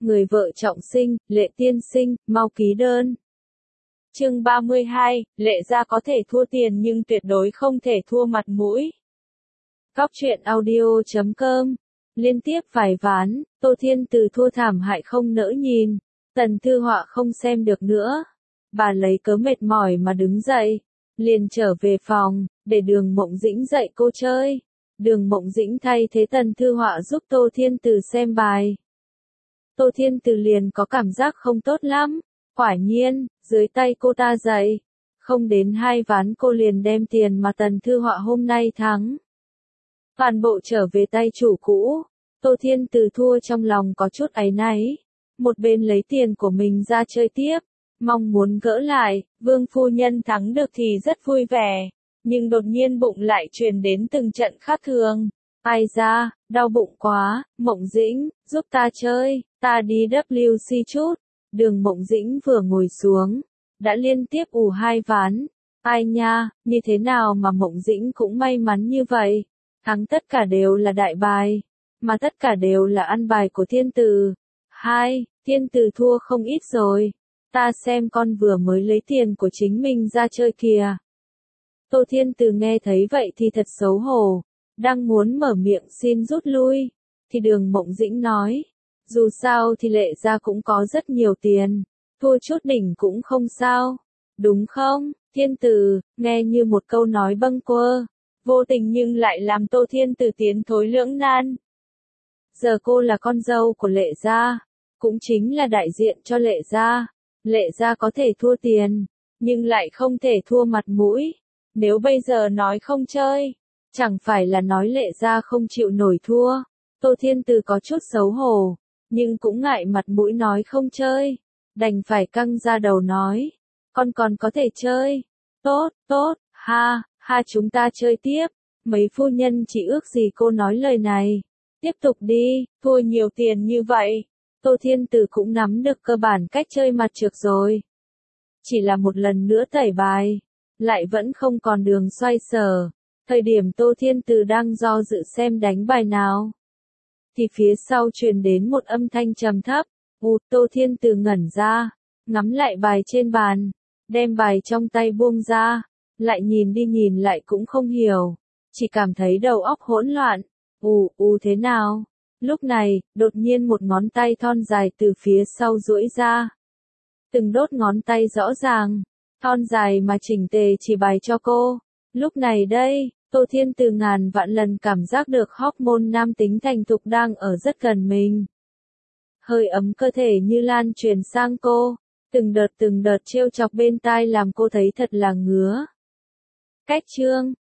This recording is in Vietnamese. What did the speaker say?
người vợ trọng sinh, Lệ tiên sinh, mau ký đơn. Chương 32, Lệ gia có thể thua tiền nhưng tuyệt đối không thể thua mặt mũi. Góc truyện audio.com. Liên tiếp vài ván, Tô Thiên Từ thua thảm hại không nỡ nhìn. Tần Thư Họa không xem được nữa. Bà lấy cớ mệt mỏi mà đứng dậy. Liền trở về phòng, để Đường Mộng Dĩnh dạy cô chơi. Đường Mộng Dĩnh thay thế Tần Thư Họa giúp Tô Thiên Từ xem bài. Tô Thiên Từ liền có cảm giác không tốt lắm. Quả nhiên, dưới tay cô ta dạy. Không đến 2 ván cô liền đem tiền mà Tần Thư Họa hôm nay thắng. Toàn bộ trở về tay chủ cũ. Tô Thiên Từ thua trong lòng có chút áy náy. Một bên lấy tiền của mình ra chơi tiếp. Mong muốn gỡ lại, Vương phu nhân thắng được thì rất vui vẻ. Nhưng đột nhiên bụng lại truyền đến từng trận khác thường. Ai da, đau bụng quá, Mộng Dĩnh, giúp ta chơi, ta đi WC chút. Đường Mộng Dĩnh vừa ngồi xuống, đã liên tiếp ù 2 ván. Ai nha, như thế nào mà Mộng Dĩnh cũng may mắn như vậy. Thắng tất cả đều là đại bài, mà tất cả đều là ăn bài của Thiên Từ. Thiên Từ thua không ít rồi. Ta xem con vừa mới lấy tiền của chính mình ra chơi kìa. Tô Thiên Từ nghe thấy vậy thì thật xấu hổ. Đang muốn mở miệng xin rút lui. Thì Đường Mộng Dĩnh nói. Dù sao thì Lệ gia cũng có rất nhiều tiền. Thua chút đỉnh cũng không sao. Đúng không, Thiên Từ, nghe như một câu nói bâng quơ. Vô tình nhưng lại làm Tô Thiên Từ tiến thối lưỡng nan. Giờ cô là con dâu của Lệ gia. Cũng chính là đại diện cho Lệ gia. Lệ gia có thể thua tiền. Nhưng lại không thể thua mặt mũi. Nếu bây giờ nói không chơi. Chẳng phải là nói Lệ gia không chịu nổi thua. Tô Thiên Từ có chút xấu hổ. Nhưng cũng ngại mặt mũi nói không chơi. Đành phải căng ra đầu nói. Con còn có thể chơi. Tốt, ha chúng ta chơi tiếp. Mấy phu nhân chỉ ước gì cô nói lời này. Tiếp tục đi, thua nhiều tiền như vậy. Tô Thiên Từ cũng nắm được cơ bản cách chơi mặt trược rồi. Chỉ là một lần nữa tẩy bài. Lại vẫn không còn đường xoay sở. Thời điểm Tô Thiên Từ đang do dự xem đánh bài nào. Thì phía sau truyền đến một âm thanh trầm thấp. Tô Thiên Từ ngẩn ra. Ngắm lại bài trên bàn. Đem bài trong tay buông ra. Lại nhìn đi nhìn lại cũng không hiểu. Chỉ cảm thấy đầu óc hỗn loạn. Thế nào? Lúc này, đột nhiên một ngón tay thon dài từ phía sau duỗi ra. Từng đốt ngón tay rõ ràng. Thon dài mà chỉnh tề chỉ bài cho cô. Lúc này đây, Tô Thiên Từ ngàn vạn lần cảm giác được hormone nam tính thành thục đang ở rất gần mình. Hơi ấm cơ thể như lan truyền sang cô. Từng đợt trêu chọc bên tai làm cô thấy thật là ngứa. Cách chương